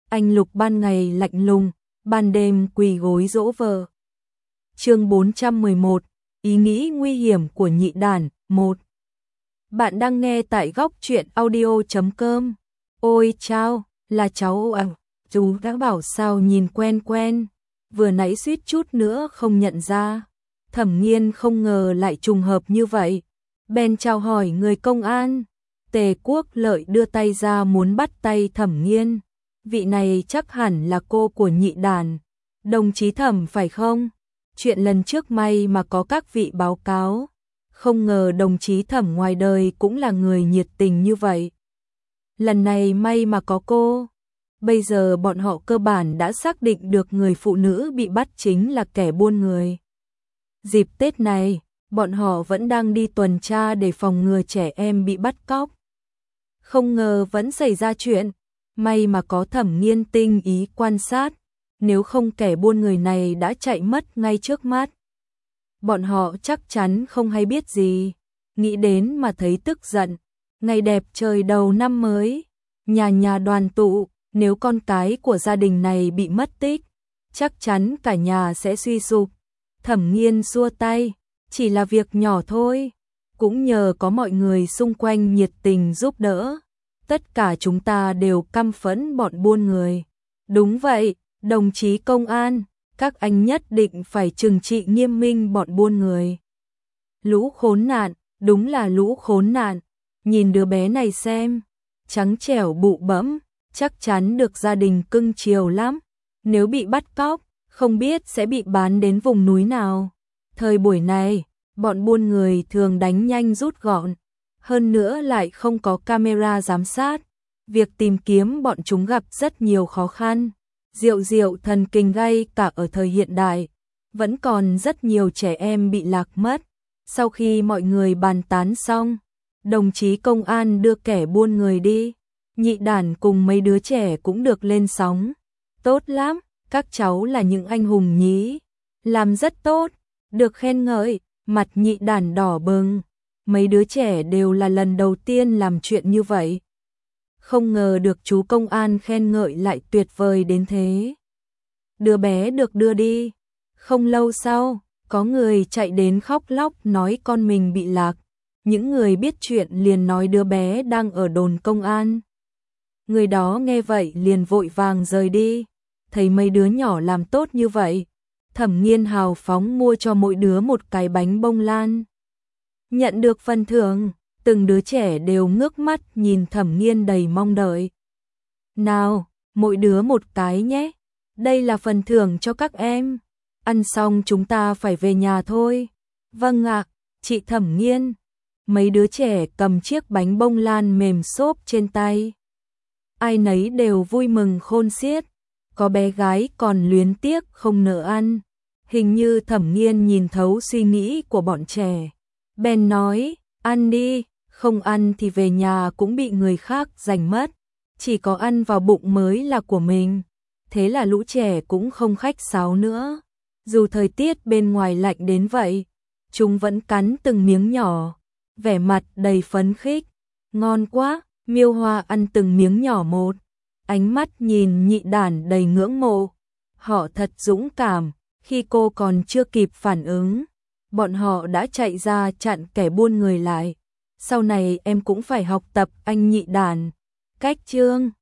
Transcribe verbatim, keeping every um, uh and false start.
Anh Lục ban ngày lạnh lùng, ban đêm quỳ gối dỗ vợ. Chương bốn trăm mười một, ý nghĩ nguy hiểm của nhị đàn, một. Bạn đang nghe tại góc truyện audio chấm com. Ôi chao, là cháu à, chú đã bảo sao nhìn quen quen, vừa nãy suýt chút nữa không nhận ra. Thẩm Nghiên không ngờ lại trùng hợp như vậy, bèn chào hỏi người công an. Tề Quốc Lợi đưa tay ra muốn bắt tay Thẩm Nghiên. Vị này chắc hẳn là cô của nhị đàn, đồng chí Thẩm phải không? Chuyện lần trước may mà có các vị báo cáo, không ngờ đồng chí Thẩm ngoài đời cũng là người nhiệt tình như vậy. Lần này may mà có cô. Bây giờ bọn họ cơ bản đã xác định được người phụ nữ bị bắt chính là kẻ buôn người. Dịp Tết này, bọn họ vẫn đang đi tuần tra để phòng ngừa trẻ em bị bắt cóc. Không ngờ vẫn xảy ra chuyện, may mà có Thẩm Nghiên tinh ý quan sát, nếu không kẻ buôn người này đã chạy mất ngay trước mắt. Bọn họ chắc chắn không hay biết gì, nghĩ đến mà thấy tức giận. Ngày đẹp trời đầu năm mới, nhà nhà đoàn tụ, nếu con cái của gia đình này bị mất tích, chắc chắn cả nhà sẽ suy sụp. Thẩm Nghiên xua tay, chỉ là việc nhỏ thôi, cũng nhờ có mọi người xung quanh nhiệt tình giúp đỡ, tất cả chúng ta đều căm phẫn bọn buôn người. Đúng vậy, đồng chí công an, các anh nhất định phải trừng trị nghiêm minh bọn buôn người. Lũ khốn nạn, đúng là lũ khốn nạn, nhìn đứa bé này xem, trắng trẻo bụ bẫm, chắc chắn được gia đình cưng chiều lắm, nếu bị bắt cóc, không biết sẽ bị bán đến vùng núi nào. Thời buổi này, bọn buôn người thường đánh nhanh rút gọn, hơn nữa lại không có camera giám sát, việc tìm kiếm bọn chúng gặp rất nhiều khó khăn. Diệu diệu thần kinh gay cả ở thời hiện đại, vẫn còn rất nhiều trẻ em bị lạc mất. Sau khi mọi người bàn tán xong, đồng chí công an đưa kẻ buôn người đi, nhị đàn cùng mấy đứa trẻ cũng được lên sóng. Tốt lắm, các cháu là những anh hùng nhí, làm rất tốt, được khen ngợi, mặt nhị đàn đỏ bừng. Mấy đứa trẻ đều là lần đầu tiên làm chuyện như vậy. Không ngờ được chú công an khen ngợi lại tuyệt vời đến thế. Đứa bé được đưa đi. Không lâu sau, có người chạy đến khóc lóc nói con mình bị lạc. Những người biết chuyện liền nói đứa bé đang ở đồn công an. Người đó nghe vậy liền vội vàng rời đi. Thấy mấy đứa nhỏ làm tốt như vậy, Thẩm Nghiên hào phóng mua cho mỗi đứa một cái bánh bông lan. Nhận được phần thưởng, từng đứa trẻ đều ngước mắt nhìn Thẩm Nghiên đầy mong đợi. Nào, mỗi đứa một cái nhé, đây là phần thưởng cho các em. Ăn xong chúng ta phải về nhà thôi. Vâng ạ, chị Thẩm Nghiên. Mấy đứa trẻ cầm chiếc bánh bông lan mềm xốp trên tay. Ai nấy đều vui mừng khôn xiết. Có bé gái còn luyến tiếc không nỡ ăn. Hình như Thẩm Nghiên nhìn thấu suy nghĩ của bọn trẻ. Bèn nói, ăn đi, không ăn thì về nhà cũng bị người khác giành mất. Chỉ có ăn vào bụng mới là của mình. Thế là lũ trẻ cũng không khách sáo nữa. Dù thời tiết bên ngoài lạnh đến vậy, chúng vẫn cắn từng miếng nhỏ, vẻ mặt đầy phấn khích. Ngon quá, Miêu Hoa ăn từng miếng nhỏ một, ánh mắt nhìn nhị đàn đầy ngưỡng mộ. Họ thật dũng cảm, khi cô còn chưa kịp phản ứng, bọn họ đã chạy ra chặn kẻ buôn người lại. Sau này em cũng phải học tập anh nhị đàn. Cách chương